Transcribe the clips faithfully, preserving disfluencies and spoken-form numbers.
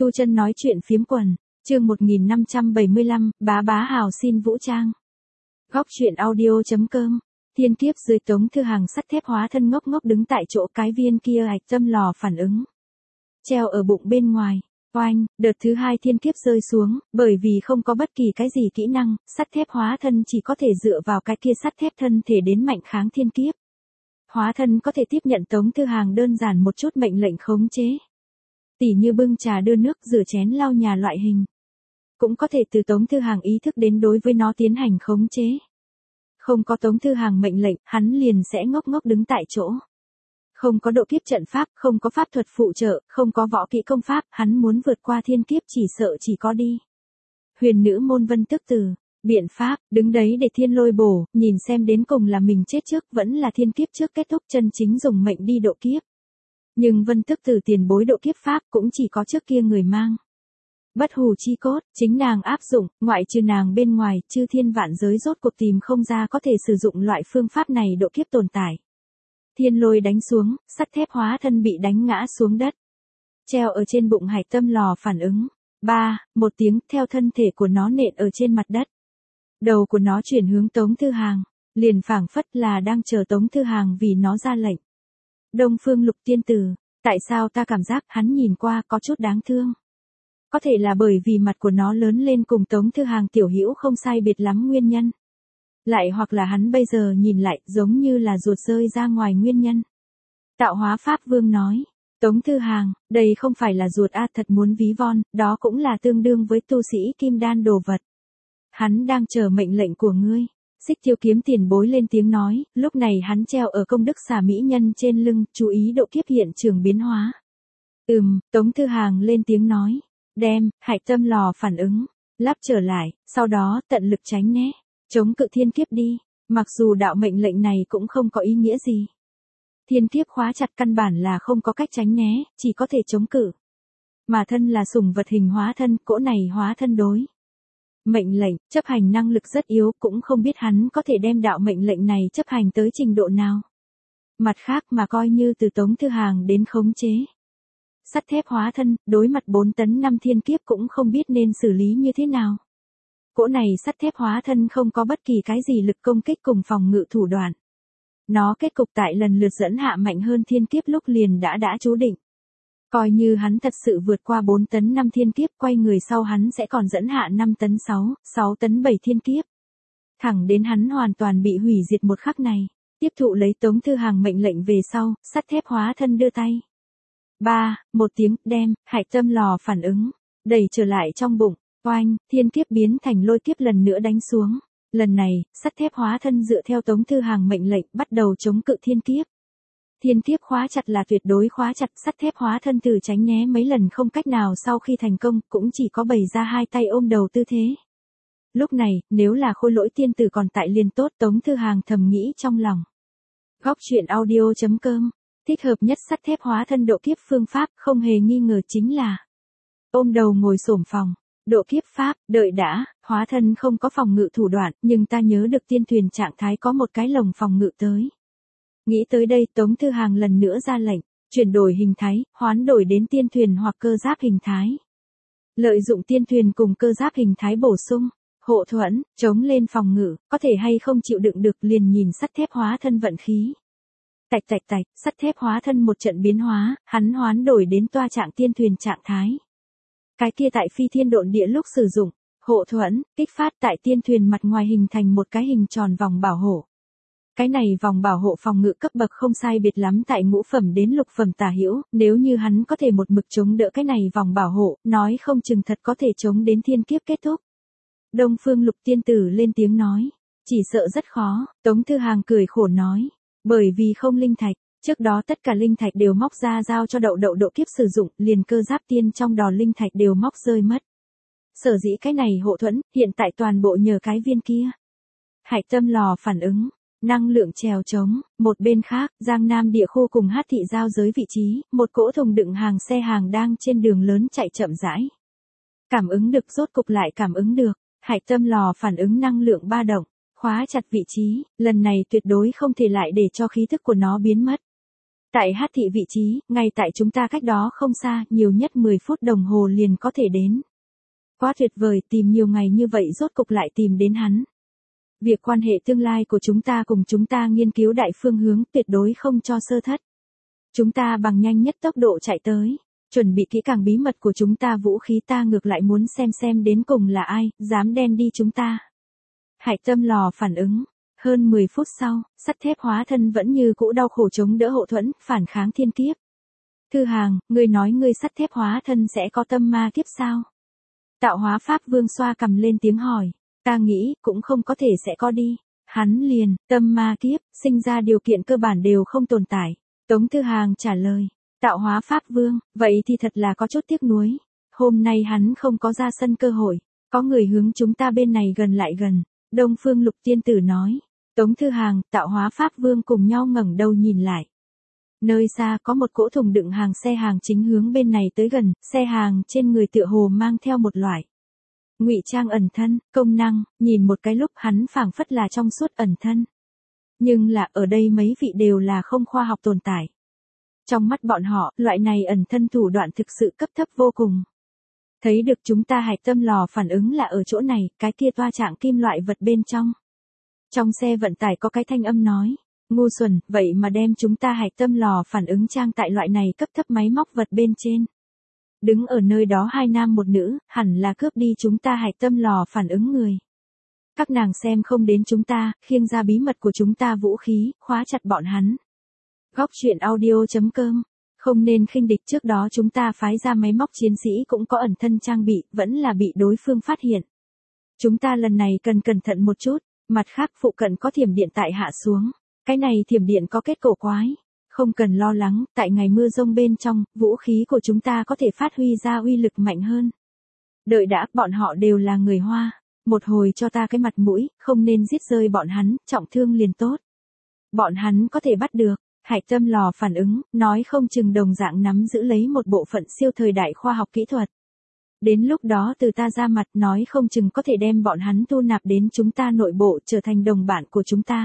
Tu Chân nói chuyện phiếm quần, chương một nghìn năm trăm bảy mươi lăm, bá bá hào xin vũ trang. Góc truyện audio.com, thiên kiếp dưới Tống Thư Hàng sắt thép hóa thân ngốc ngốc đứng tại chỗ cái viên kia hạch tâm lò phản ứng. Treo ở bụng bên ngoài, oanh, đợt thứ hai thiên kiếp rơi xuống, bởi vì không có bất kỳ cái gì kỹ năng, sắt thép hóa thân chỉ có thể dựa vào cái kia sắt thép thân thể đến mạnh kháng thiên kiếp. Hóa thân có thể tiếp nhận Tống Thư Hàng đơn giản một chút mệnh lệnh khống chế. Tỉ như bưng trà đưa nước rửa chén lau nhà loại hình. Cũng có thể từ Tống Thư Hàng ý thức đến đối với nó tiến hành khống chế. Không có Tống Thư Hàng mệnh lệnh, hắn liền sẽ ngốc ngốc đứng tại chỗ. Không có độ kiếp trận pháp, không có pháp thuật phụ trợ, không có võ kỹ công pháp, hắn muốn vượt qua thiên kiếp chỉ sợ chỉ có đi. Huyền nữ môn Vân Tức Tử, biện pháp, đứng đấy để thiên lôi bổ, nhìn xem đến cùng là mình chết trước vẫn là thiên kiếp trước kết thúc chân chính dùng mệnh đi độ kiếp. Nhưng Vân Tức Tử tiền bối độ kiếp pháp cũng chỉ có trước kia người mang. Bất hủ chi cốt, chính nàng áp dụng, ngoại trừ nàng bên ngoài, chư thiên vạn giới rốt cuộc tìm không ra có thể sử dụng loại phương pháp này độ kiếp tồn tại. Thiên lôi đánh xuống, sắt thép hóa thân bị đánh ngã xuống đất. Treo ở trên bụng hạch tâm lò phản ứng. Ba, một tiếng theo thân thể của nó nện ở trên mặt đất. Đầu của nó chuyển hướng Tống Thư Hàng, liền phảng phất là đang chờ Tống Thư Hàng vì nó ra lệnh. Đông Phương Lục Tiên Tử, tại sao ta cảm giác hắn nhìn qua có chút đáng thương? Có thể là bởi vì mặt của nó lớn lên cùng Tống Thư Hàng tiểu hữu không sai biệt lắm nguyên nhân. Lại hoặc là hắn bây giờ nhìn lại giống như là ruột rơi ra ngoài nguyên nhân. Tạo hóa Pháp Vương nói, Tống Thư Hàng, đây không phải là ruột a thật muốn ví von, đó cũng là tương đương với tu sĩ kim đan đồ vật. Hắn đang chờ mệnh lệnh của ngươi. Xích Tiêu Kiếm tiền bối lên tiếng nói, lúc này hắn treo ở công đức xà mỹ nhân trên lưng, chú ý độ kiếp hiện trường biến hóa. Ừm, Tống Thư Hàng lên tiếng nói, đem, hạch tâm lò phản ứng, lắp trở lại, sau đó tận lực tránh né, chống cự thiên kiếp đi, mặc dù đạo mệnh lệnh này cũng không có ý nghĩa gì. Thiên kiếp khóa chặt căn bản là không có cách tránh né, chỉ có thể chống cự. Mà thân là sủng vật hình hóa thân, cỗ này hóa thân đối. Mệnh lệnh, chấp hành năng lực rất yếu, cũng không biết hắn có thể đem đạo mệnh lệnh này chấp hành tới trình độ nào. Mặt khác mà coi như từ Tống Thư Hàng đến khống chế. Sắt thép hóa thân, đối mặt bốn tấn năm thiên kiếp cũng không biết nên xử lý như thế nào. Cỗ này sắt thép hóa thân không có bất kỳ cái gì lực công kích cùng phòng ngự thủ đoạn. Nó kết cục tại lần lượt dẫn hạ mạnh hơn thiên kiếp lúc liền đã đã chú định. Coi như hắn thật sự vượt qua bốn tấn năm thiên kiếp quay người sau hắn sẽ còn dẫn hạ năm tấn sáu, sáu tấn bảy thiên kiếp. Thẳng đến hắn hoàn toàn bị hủy diệt một khắc này, tiếp thụ lấy Tống Thư Hàng mệnh lệnh về sau, sắt thép hóa thân đưa tay. Ba, một tiếng, đem, hạch tâm lò phản ứng, đẩy trở lại trong bụng, oanh, thiên kiếp biến thành lôi kiếp lần nữa đánh xuống. Lần này, sắt thép hóa thân dựa theo Tống Thư Hàng mệnh lệnh bắt đầu chống cự thiên kiếp. Thiên kiếp khóa chặt là tuyệt đối khóa chặt, sắt thép hóa thân từ tránh né mấy lần không cách nào sau khi thành công cũng chỉ có bày ra hai tay ôm đầu tư thế. Lúc này, nếu là Khôi Lỗi tiên tử còn tại liền tốt, Tống Thư Hàng thầm nghĩ trong lòng. Góc truyện audio.com, thích hợp nhất sắt thép hóa thân độ kiếp phương pháp không hề nghi ngờ chính là ôm đầu ngồi xổm phòng. Độ kiếp pháp, đợi đã, hóa thân không có phòng ngự thủ đoạn, nhưng ta nhớ được tiên thuyền trạng thái có một cái lồng phòng ngự tới. Nghĩ tới đây Tống Thư Hàng lần nữa ra lệnh, chuyển đổi hình thái, hoán đổi đến tiên thuyền hoặc cơ giáp hình thái. Lợi dụng tiên thuyền cùng cơ giáp hình thái bổ sung, hộ thuẫn, chống lên phòng ngự, có thể hay không chịu đựng được liền nhìn sắt thép hóa thân vận khí. Tạch tạch tạch, sắt thép hóa thân một trận biến hóa, hắn hoán đổi đến toa trạng tiên thuyền trạng thái. Cái kia tại phi thiên độn địa lúc sử dụng, hộ thuẫn, kích phát tại tiên thuyền mặt ngoài hình thành một cái hình tròn vòng bảo hộ. Cái này vòng bảo hộ phòng ngự cấp bậc không sai biệt lắm tại ngũ phẩm đến lục phẩm tả hữu, nếu như hắn có thể một mực chống đỡ cái này vòng bảo hộ, nói không chừng thật có thể chống đến thiên kiếp kết thúc. Đông Phương Lục Tiên Tử lên tiếng nói, chỉ sợ rất khó, Tống Thư Hàng cười khổ nói, bởi vì không linh thạch. Trước đó tất cả linh thạch đều móc ra giao cho đậu đậu độ kiếp sử dụng, liền cơ giáp tiên trong đò linh thạch đều móc rơi mất. Sở dĩ cái này hộ thuẫn, hiện tại toàn bộ nhờ cái viên kia. Hạch tâm lò phản ứng, năng lượng trèo trống, một bên khác, Giang Nam địa khu cùng Hát thị giao giới vị trí, một cỗ thùng đựng hàng xe hàng đang trên đường lớn chạy chậm rãi. Cảm ứng được rốt cục lại cảm ứng được, hạch tâm lò phản ứng năng lượng ba động, khóa chặt vị trí, lần này tuyệt đối không thể lại để cho khí thức của nó biến mất. Tại Hát thị vị trí, ngay tại chúng ta cách đó không xa, nhiều nhất mười phút đồng hồ liền có thể đến. Quá tuyệt vời, tìm nhiều ngày như vậy rốt cục lại tìm đến hắn. Việc quan hệ tương lai của chúng ta cùng chúng ta nghiên cứu đại phương hướng tuyệt đối không cho sơ thất. Chúng ta bằng nhanh nhất tốc độ chạy tới, chuẩn bị kỹ càng bí mật của chúng ta vũ khí ta ngược lại muốn xem xem đến cùng là ai, dám đen đi chúng ta. Hạch Tâm lò phản ứng. Hơn mười phút sau, sắt thép hóa thân vẫn như cũ đau khổ chống đỡ hộ thuẫn, phản kháng thiên kiếp. Thư Hàng, ngươi nói ngươi sắt thép hóa thân sẽ có tâm ma kiếp sao? Tạo hóa Pháp Vương xoa cầm lên tiếng hỏi. Ta nghĩ, cũng không có thể sẽ có đi. Hắn liền, tâm ma kiếp, sinh ra điều kiện cơ bản đều không tồn tại. Tống Thư Hàng trả lời. Tạo hóa Pháp Vương, vậy thì thật là có chút tiếc nuối. Hôm nay hắn không có ra sân cơ hội. Có người hướng chúng ta bên này gần lại gần. Đông Phương Lục Tiên Tử nói. Tống Thư Hàng, Tạo hóa Pháp Vương cùng nhau ngẩng đầu nhìn lại. Nơi xa có một cỗ thùng đựng hàng xe hàng chính hướng bên này tới gần, xe hàng trên người tựa hồ mang theo một loại ngụy trang ẩn thân, công năng, nhìn một cái lúc hắn phảng phất là trong suốt ẩn thân. Nhưng là ở đây mấy vị đều là không khoa học tồn tại. Trong mắt bọn họ, loại này ẩn thân thủ đoạn thực sự cấp thấp vô cùng. Thấy được chúng ta Hạch Tâm lò phản ứng là ở chỗ này, cái kia toa trạng kim loại vật bên trong. Trong xe vận tải có cái thanh âm nói, ngu xuẩn, vậy mà đem chúng ta Hạch Tâm lò phản ứng trang tại loại này cấp thấp máy móc vật bên trên. Đứng ở nơi đó hai nam một nữ, hẳn là cướp đi chúng ta Hạch Tâm lò phản ứng người. Các nàng xem không đến chúng ta, khiêng ra bí mật của chúng ta vũ khí, khóa chặt bọn hắn. Góc truyện audio chấm com. Không nên khinh địch, trước đó chúng ta phái ra máy móc chiến sĩ cũng có ẩn thân trang bị, vẫn là bị đối phương phát hiện. Chúng ta lần này cần cẩn thận một chút, mặt khác phụ cận có thiểm điện tại hạ xuống. Cái này thiểm điện có kết cổ quái. Không cần lo lắng, tại ngày mưa rông bên trong, vũ khí của chúng ta có thể phát huy ra uy lực mạnh hơn. Đợi đã, bọn họ đều là người Hoa. Một hồi cho ta cái mặt mũi, không nên giết rơi bọn hắn, trọng thương liền tốt. Bọn hắn có thể bắt được. Hạch Tâm lò phản ứng, nói không chừng đồng dạng nắm giữ lấy một bộ phận siêu thời đại khoa học kỹ thuật. Đến lúc đó từ ta ra mặt nói không chừng có thể đem bọn hắn thu nạp đến chúng ta nội bộ trở thành đồng bạn của chúng ta.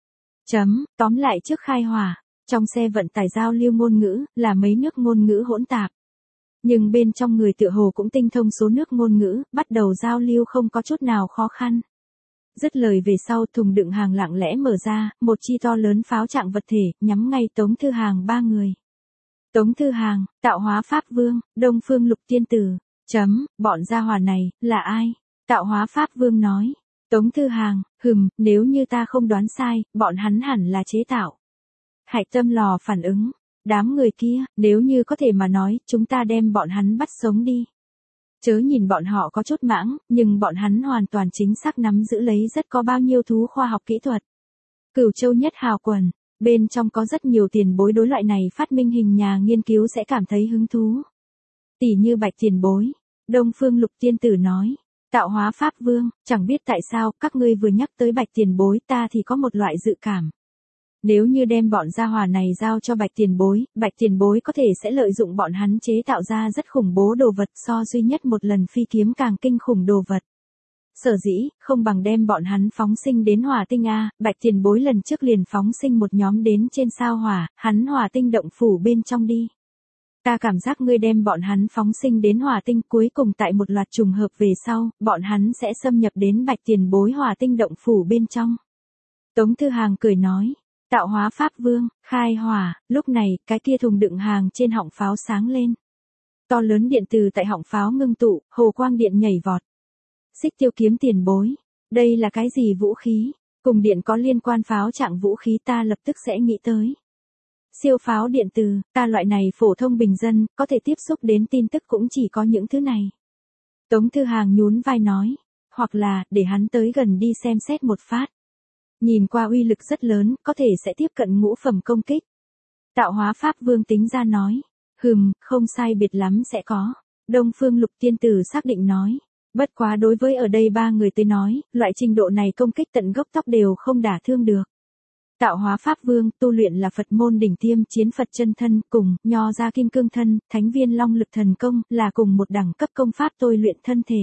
Chấm, tóm lại trước khai hỏa, trong xe vận tải giao lưu ngôn ngữ, là mấy nước ngôn ngữ hỗn tạp. Nhưng bên trong người tựa hồ cũng tinh thông số nước ngôn ngữ, bắt đầu giao lưu không có chút nào khó khăn. Dứt lời về sau thùng đựng hàng lặng lẽ mở ra, một chi to lớn pháo trạng vật thể, nhắm ngay Tống Thư Hàng ba người. Tống Thư Hàng, Tạo hóa Pháp Vương, Đông Phương Lục Tiên Tử, chấm, bọn gia hỏa này, là ai? Tạo hóa Pháp Vương nói. Tống Thư Hàng, hừm, nếu như ta không đoán sai, bọn hắn hẳn là chế tạo. Hạch Tâm lò phản ứng, đám người kia, nếu như có thể mà nói, chúng ta đem bọn hắn bắt sống đi. Chớ nhìn bọn họ có chút mãng, nhưng bọn hắn hoàn toàn chính xác nắm giữ lấy rất có bao nhiêu thú khoa học kỹ thuật. Cửu Châu Nhất Hào Quần, bên trong có rất nhiều tiền bối đối loại này phát minh hình nhà nghiên cứu sẽ cảm thấy hứng thú. Tỷ như Bạch Tiền Bối, Đông Phương Lục Tiên Tử nói, Tạo hóa Pháp Vương, chẳng biết tại sao, các ngươi vừa nhắc tới Bạch Tiền Bối ta thì có một loại dự cảm. Nếu như đem bọn gia hỏa này giao cho Bạch Tiền Bối, Bạch Tiền Bối có thể sẽ lợi dụng bọn hắn chế tạo ra rất khủng bố đồ vật so duy nhất một lần phi kiếm càng kinh khủng đồ vật. Sở dĩ, không bằng đem bọn hắn phóng sinh đến hỏa tinh A, Bạch Tiền Bối lần trước liền phóng sinh một nhóm đến trên sao hỏa, hắn hỏa tinh động phủ bên trong đi. Ta cảm giác ngươi đem bọn hắn phóng sinh đến hỏa tinh cuối cùng tại một loạt trùng hợp về sau, bọn hắn sẽ xâm nhập đến Bạch Tiền Bối hỏa tinh động phủ bên trong. Tống Thư Hàng cười nói. Tạo hóa Pháp Vương, khai hỏa, lúc này, cái kia thùng đựng hàng trên họng pháo sáng lên. To lớn điện từ tại họng pháo ngưng tụ, hồ quang điện nhảy vọt. Xích Tiêu Kiếm Tiền Bối, đây là cái gì vũ khí? Cùng điện có liên quan pháo trạng vũ khí ta lập tức sẽ nghĩ tới. Siêu pháo điện từ, ta loại này phổ thông bình dân, có thể tiếp xúc đến tin tức cũng chỉ có những thứ này. Tống Thư Hàng nhún vai nói, hoặc là, để hắn tới gần đi xem xét một phát. Nhìn qua uy lực rất lớn, có thể sẽ tiếp cận ngũ phẩm công kích. Tạo hóa Pháp Vương tính ra nói. Hừm, không sai biệt lắm sẽ có. Đông Phương Lục Tiên Tử xác định nói. Bất quá đối với ở đây ba người tới nói, loại trình độ này công kích tận gốc tóc đều không đả thương được. Tạo hóa Pháp Vương, tu luyện là Phật môn đỉnh tiêm chiến Phật chân thân, cùng, nho ra kim cương thân, thánh viên long lực thần công, là cùng một đẳng cấp công pháp tôi luyện thân thể.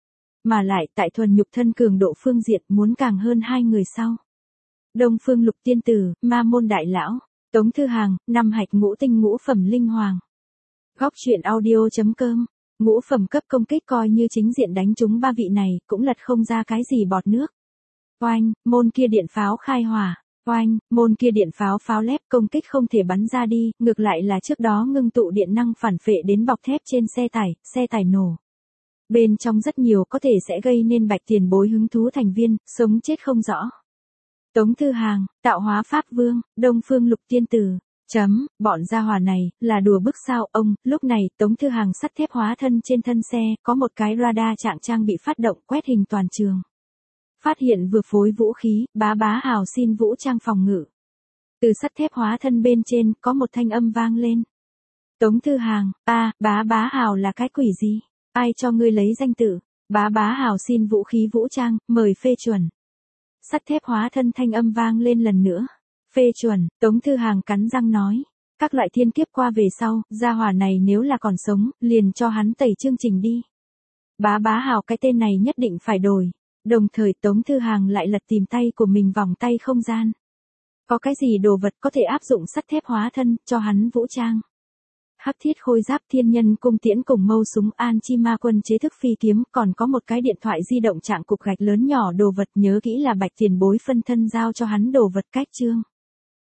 Mà lại, tại thuần nhục thân cường độ phương diện muốn càng hơn hai người sau. Đông Phương Lục Tiên Tử, Ma Môn Đại Lão, Tống Thư Hàng, năm hạch ngũ tinh ngũ phẩm linh hoàng. Góc truyện audio.com. Ngũ phẩm cấp công kích coi như chính diện đánh trúng ba vị này, cũng lật không ra cái gì bọt nước. Oanh, môn kia điện pháo khai hỏa. Oanh, môn kia điện pháo pháo lép công kích không thể bắn ra đi, ngược lại là trước đó ngưng tụ điện năng phản phệ đến bọc thép trên xe tải, xe tải nổ. Bên trong rất nhiều có thể sẽ gây nên Bạch tiền bối hứng thú thành viên, sống chết không rõ. Tống Thư Hàng, tạo hóa pháp vương, Đông Phương Lục Tiên Tử. Chấm, bọn gia hỏa này, là đùa bức sao ông, lúc này, Tống Thư Hàng sắt thép hóa thân trên thân xe, có một cái radar trạng trang bị phát động quét hình toàn trường. Phát hiện vừa phối vũ khí, bá bá hào xin vũ trang phòng ngự. Từ sắt thép hóa thân bên trên, có một thanh âm vang lên. Tống Thư Hàng, a bá bá hào là cái quỷ gì? Ai cho ngươi lấy danh tự? Bá bá hào xin vũ khí vũ trang, mời phê chuẩn. Sắt thép hóa thân thanh âm vang lên lần nữa. Phê chuẩn, Tống Thư Hàng cắn răng nói. Các loại thiên kiếp qua về sau, gia hỏa này nếu là còn sống, liền cho hắn tẩy chương trình đi. Bá bá hào cái tên này nhất định phải đổi. Đồng thời Tống Thư Hàng lại lật tìm tay của mình vòng tay không gian. Có cái gì đồ vật có thể áp dụng sắt thép hóa thân, cho hắn vũ trang. Hắc thiết khôi giáp thiên nhân cung tiễn cùng mâu súng an chi ma quân chế thức phi kiếm, còn có một cái điện thoại di động trạng cục gạch lớn nhỏ đồ vật, nhớ kỹ là Bạch tiền bối phân thân giao cho hắn đồ vật cách chương.